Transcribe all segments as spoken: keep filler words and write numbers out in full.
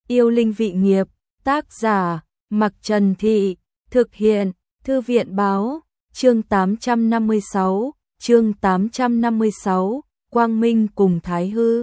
Yêu linh vị nghiệp, tác giả, Mặc Trần Thị, thực hiện, Thư viện báo, chương tám trăm năm mươi sáu, chương tám trăm năm mươi sáu, Quang Minh cùng Thái Hư.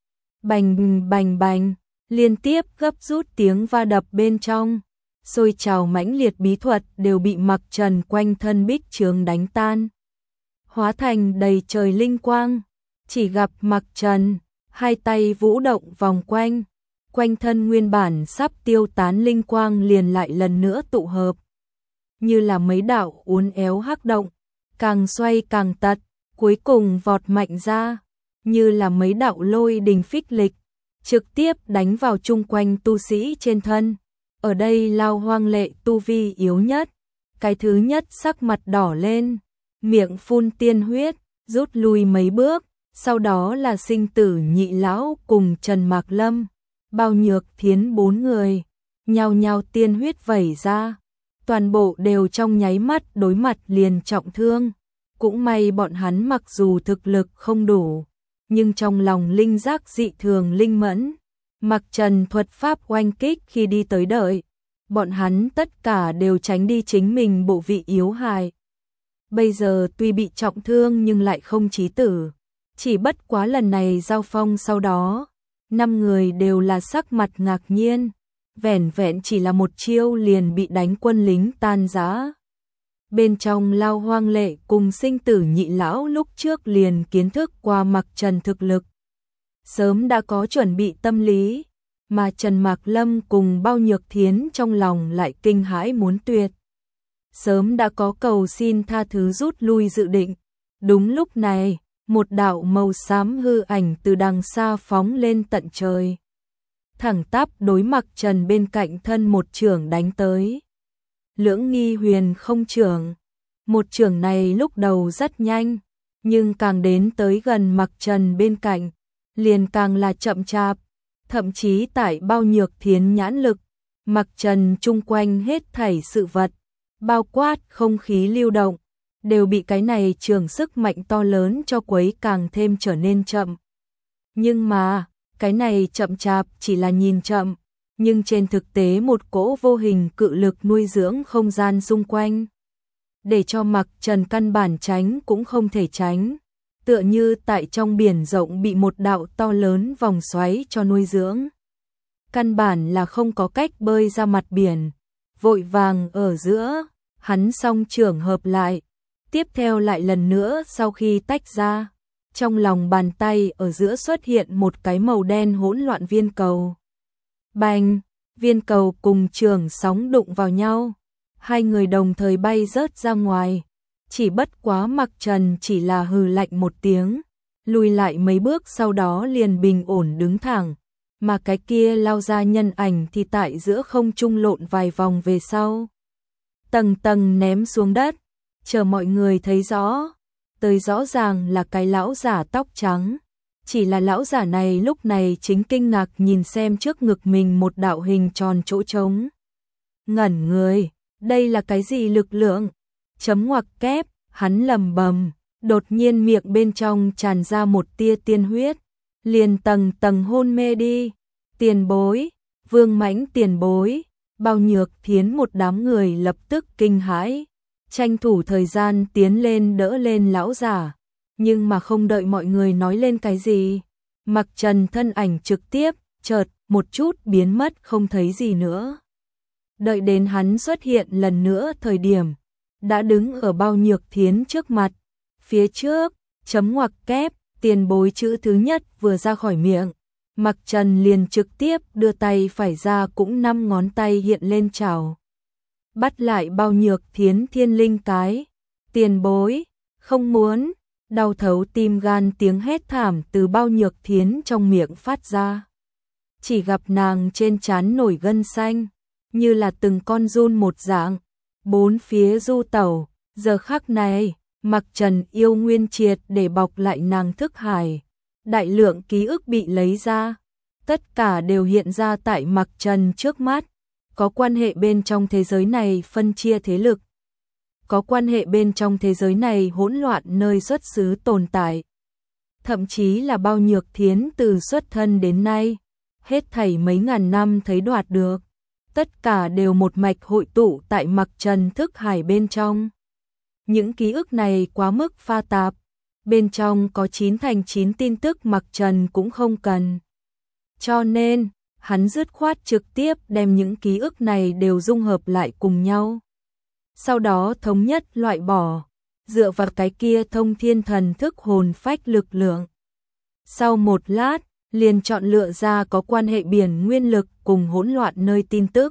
Bành bành bành, liên tiếp gấp rút tiếng va đập bên trong, sôi trào mãnh liệt bí thuật đều bị Mặc Trần quanh thân bích chướng đánh tan, hóa thành đầy trời linh quang. Chỉ gặp Mặc Trần, hai tay vũ động vòng quanh, quanh thân nguyên bản sắp tiêu tán linh quang liền lại lần nữa tụ hợp, như là mấy đạo uốn éo hắc động, càng xoay càng tật, cuối cùng vọt mạnh ra, như là mấy đạo lôi đình phích lịch, trực tiếp đánh vào chung quanh tu sĩ trên thân. Ở đây Lao Hoang Lệ tu vi yếu nhất, cái thứ nhất sắc mặt đỏ lên, miệng phun tiên huyết, rút lui mấy bước, sau đó là Sinh Tử Nhị lão cùng Trần Mạc Lâm, Bao Nhược Thiến bốn người, nhao nhao tiên huyết vẩy ra, toàn bộ đều trong nháy mắt đối mặt liền trọng thương. Cũng may bọn hắn mặc dù thực lực không đủ, nhưng trong lòng linh giác dị thường linh mẫn. Mặc Trần thuật pháp oanh kích khi đi tới đợi, bọn hắn tất cả đều tránh đi chính mình bộ vị yếu hại. Bây giờ tuy bị trọng thương nhưng lại không chí tử, chỉ bất quá lần này giao phong sau đó, năm người đều là sắc mặt ngạc nhiên, vẻn vẹn chỉ là một chiêu liền bị đánh quân lính tan rã. Bên trong Lao Hoang Lệ cùng Sinh Tử Nhị lão lúc trước liền kiến thức qua Mặc Trần thực lực, sớm đã có chuẩn bị tâm lý, mà Trần Mạc Lâm cùng Bao Nhược Thiến trong lòng lại kinh hãi muốn tuyệt, sớm đã có cầu xin tha thứ rút lui dự định. Đúng lúc này, một đạo màu xám hư ảnh từ đằng xa phóng lên tận trời, thẳng tắp đối Mặc Trần bên cạnh thân một chưởng đánh tới. Lưỡng Nghi Huyền Không chưởng, một chưởng này lúc đầu rất nhanh, nhưng càng đến tới gần Mặc Trần bên cạnh, liền càng là chậm chạp, thậm chí tại Bao Nhược Thiến nhãn lực, Mặc Trần chung quanh hết thảy sự vật, bao quát không khí lưu động, đều bị cái này chưởng sức mạnh to lớn cho quấy càng thêm trở nên chậm. Nhưng mà, cái này chậm chạp chỉ là nhìn chậm, nhưng trên thực tế một cỗ vô hình cự lực nuôi dưỡng không gian xung quanh, để cho Mặc Trần căn bản tránh cũng không thể tránh, tựa như tại trong biển rộng bị một đạo to lớn vòng xoáy cho nuôi dưỡng. Căn bản là không có cách bơi ra mặt biển, vội vàng ở giữa, hắn song chưởng hợp lại, tiếp theo lại lần nữa sau khi tách ra, trong lòng bàn tay ở giữa xuất hiện một cái màu đen hỗn loạn viên cầu. Bành, viên cầu cùng chưởng sóng đụng vào nhau, hai người đồng thời bay rớt ra ngoài, chỉ bất quá Mặc Trần chỉ là hừ lạnh một tiếng, lùi lại mấy bước sau đó liền bình ổn đứng thẳng, mà cái kia lao ra nhân ảnh thì tại giữa không trung lộn vài vòng về sau, tầng tầng ném xuống đất. Chờ mọi người thấy rõ, tới rõ ràng là cái lão giả tóc trắng. Chỉ là lão giả này lúc này chính kinh ngạc nhìn xem trước ngực mình một đạo hình tròn chỗ trống. Ngẩn người, đây là cái gì lực lượng? Chấm ngoặc kép, hắn lầm bầm, đột nhiên miệng bên trong tràn ra một tia tiên huyết, liền tầng tầng hôn mê đi. Tiền bối, Vương Mãnh tiền bối, Bao Nhược Thiến một đám người lập tức kinh hãi, tranh thủ thời gian tiến lên đỡ lên lão giả. Nhưng mà không đợi mọi người nói lên cái gì, Mặc Trần thân ảnh trực tiếp, chợt, một chút biến mất không thấy gì nữa. Đợi đến hắn xuất hiện lần nữa thời điểm, đã đứng ở Bao Nhược Thiến trước mặt. Phía trước, chấm ngoặc kép, tiền bối chữ thứ nhất vừa ra khỏi miệng, Mặc Trần liền trực tiếp đưa tay phải ra cũng năm ngón tay hiện lên chảo, bắt lại Bao Nhược Thiến thiên linh cái. Tiền bối, không muốn. Đau thấu tim gan tiếng hét thảm từ Bao Nhược Thiến trong miệng phát ra. Chỉ gặp nàng trên trán nổi gân xanh, như là từng con giun một dạng, bốn phía du tẩu. Giờ khắc này, Mặc Trần yêu nguyên triệt để bọc lại nàng thức hải, đại lượng ký ức bị lấy ra, tất cả đều hiện ra tại Mặc Trần trước mắt, có quan hệ bên trong thế giới này phân chia thế lực, có quan hệ bên trong thế giới này hỗn loạn nơi xuất xứ tồn tại. Thậm chí là Bao Nhược Thiến từ xuất thân đến nay, hết thảy mấy ngàn năm thấy đoạt được, tất cả đều một mạch hội tụ tại mặc trần thức hải bên trong. Những ký ức này quá mức pha tạp, bên trong có chín thành chín tin tức mặc trần cũng không cần. Cho nên, hắn dứt khoát trực tiếp đem những ký ức này đều dung hợp lại cùng nhau. Sau đó thống nhất loại bỏ, dựa vào cái kia thông thiên thần thức hồn phách lực lượng. Sau một lát, liền chọn lựa ra có quan hệ biển nguyên lực cùng hỗn loạn nơi tin tức.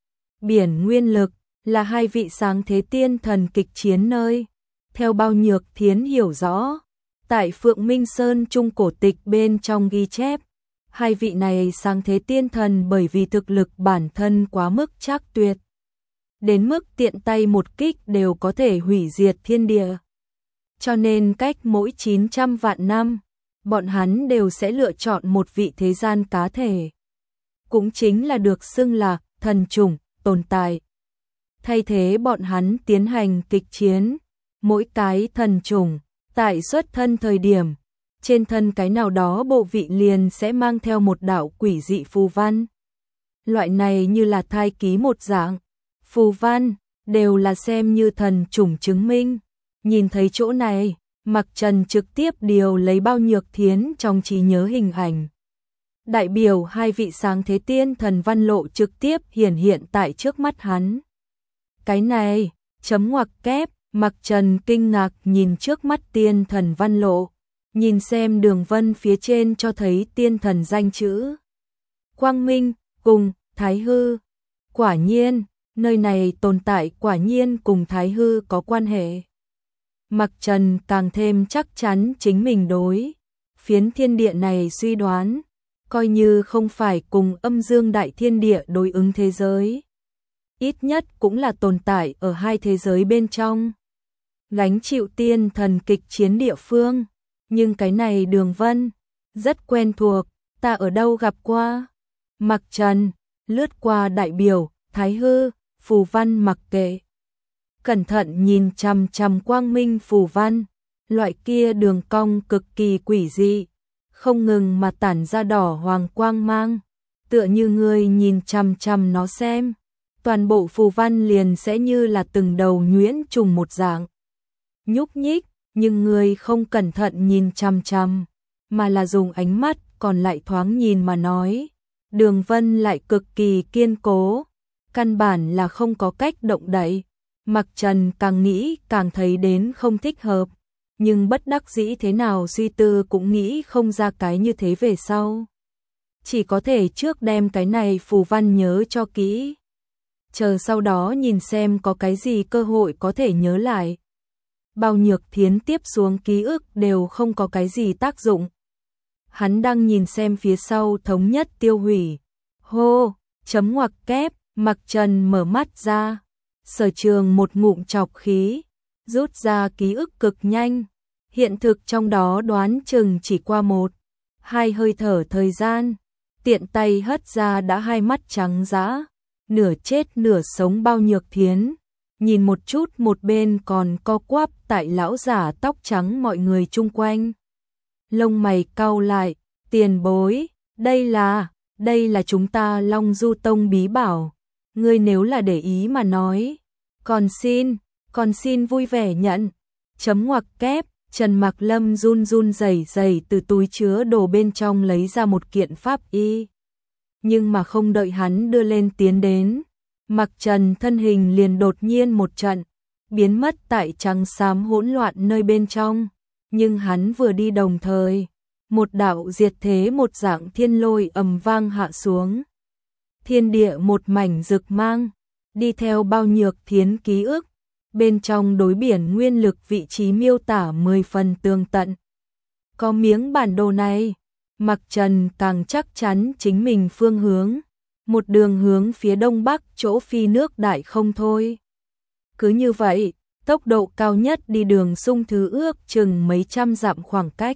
Biển nguyên lực là hai vị sáng thế tiên thần kịch chiến nơi. Theo Bao Nhược Thiến hiểu rõ, tại Phượng Minh Sơn trung cổ tịch bên trong ghi chép, hai vị này sáng thế tiên thần bởi vì thực lực bản thân quá mức trác tuyệt, đến mức tiện tay một kích đều có thể hủy diệt thiên địa. Cho nên cách mỗi chín trăm vạn năm, bọn hắn đều sẽ lựa chọn một vị thế gian cá thể, cũng chính là được xưng là thần chủng tồn tại, thay thế bọn hắn tiến hành kịch chiến. Mỗi cái thần chủng tại xuất thân thời điểm, trên thân cái nào đó bộ vị liền sẽ mang theo một đạo quỷ dị phù văn. Loại này như là thai ký một dạng, phù văn đều là xem như thần chủng chứng minh. Nhìn thấy chỗ này, Mặc Trần trực tiếp điều lấy Bao Nhược Thiến trong trí nhớ hình ảnh. Đại biểu hai vị sáng thế tiên thần văn lộ trực tiếp hiển hiện tại trước mắt hắn. Cái này, chấm ngoặc kép, Mặc Trần kinh ngạc nhìn trước mắt tiên thần văn lộ, nhìn xem đường vân phía trên cho thấy tiên thần danh chữ. Quang Minh, cùng, Thái Hư. Quả nhiên, nơi này tồn tại quả nhiên cùng Thái Hư có quan hệ. Mặc Trần càng thêm chắc chắn chính mình đối phiến thiên địa này suy đoán, coi như không phải cùng âm dương đại thiên địa đối ứng thế giới, ít nhất cũng là tồn tại ở hai thế giới bên trong, gánh chịu tiên thần kịch chiến địa phương. Nhưng cái này đường vân rất quen thuộc, ta ở đâu gặp qua? Mặc Trần lướt qua đại biểu Thái Hư phù văn mặc kệ, cẩn thận nhìn chằm chằm quang minh phù văn, loại kia đường cong cực kỳ quỷ dị, không ngừng mà tản ra đỏ hoàng quang mang, tựa như người nhìn chằm chằm nó xem, toàn bộ phù văn liền sẽ như là từng đầu nhuyễn trùng một dạng nhúc nhích, nhưng người không cẩn thận nhìn chằm chằm, mà là dùng ánh mắt còn lại thoáng nhìn mà nói, đường vân lại cực kỳ kiên cố, căn bản là không có cách động đậy. Mặc Trần càng nghĩ càng thấy đến không thích hợp, nhưng bất đắc dĩ thế nào suy tư cũng nghĩ không ra cái như thế về sau. Chỉ có thể trước đem cái này phù văn nhớ cho kỹ, chờ sau đó nhìn xem có cái gì cơ hội có thể nhớ lại. Bao Nhược Thiến tiếp xuống ký ức đều không có cái gì tác dụng. Hắn đang nhìn xem phía sau thống nhất tiêu hủy. Hô, chấm ngoặc kép, Mặc Trần mở mắt ra. Sở Trường một ngụm chọc khí, rút ra ký ức cực nhanh. Hiện thực trong đó đoán chừng chỉ qua một, hai hơi thở thời gian. Tiện tay hất ra đã hai mắt trắng dã, nửa chết nửa sống Bao Nhược Thiến. Nhìn một chút một bên còn co quắp tại lão giả tóc trắng mọi người chung quanh. Lông mày cau lại, tiền bối, đây là, đây là chúng ta Long Du Tông bí bảo. Ngươi nếu là để ý mà nói, còn xin, còn xin vui vẻ nhận. Chấm ngoặc kép, Trần Mạc Lâm run run rẩy rẩy từ túi chứa đồ bên trong lấy ra một kiện pháp y. Nhưng mà không đợi hắn đưa lên tiến đến, Mặc Trần thân hình liền đột nhiên một trận, biến mất tại trắng xám hỗn loạn nơi bên trong. Nhưng hắn vừa đi đồng thời, một đạo diệt thế một dạng thiên lôi ầm vang hạ xuống. Thiên địa một mảnh rực mang, đi theo Bao Nhược Thiến ký ức, bên trong đối biển nguyên lực vị trí miêu tả mười phần tường tận. Có miếng bản đồ này, Mặc Trần càng chắc chắn chính mình phương hướng, một đường hướng phía đông bắc chỗ phi nước đại không thôi. Cứ như vậy, tốc độ cao nhất đi đường sung thứ ước chừng mấy trăm dặm khoảng cách.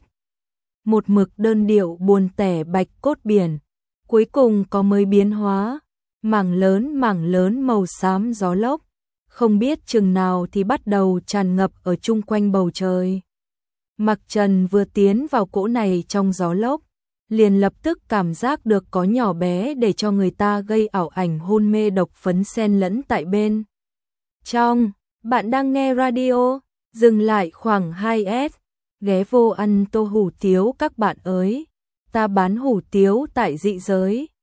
Một mực đơn điệu buồn tẻ bạch cốt biển, cuối cùng có mới biến hóa, mảng lớn mảng lớn màu xám gió lốc, không biết chừng nào thì bắt đầu tràn ngập ở chung quanh bầu trời. Mặc Trần vừa tiến vào cỗ này trong gió lốc, liền lập tức cảm giác được có nhỏ bé để cho người ta gây ảo ảnh hôn mê độc phấn xen lẫn tại bên. Trong, bạn đang nghe radio, dừng lại khoảng hai s, ghé vô ăn tô hủ tiếu các bạn ơi, ta bán hủ tiếu tại dị giới.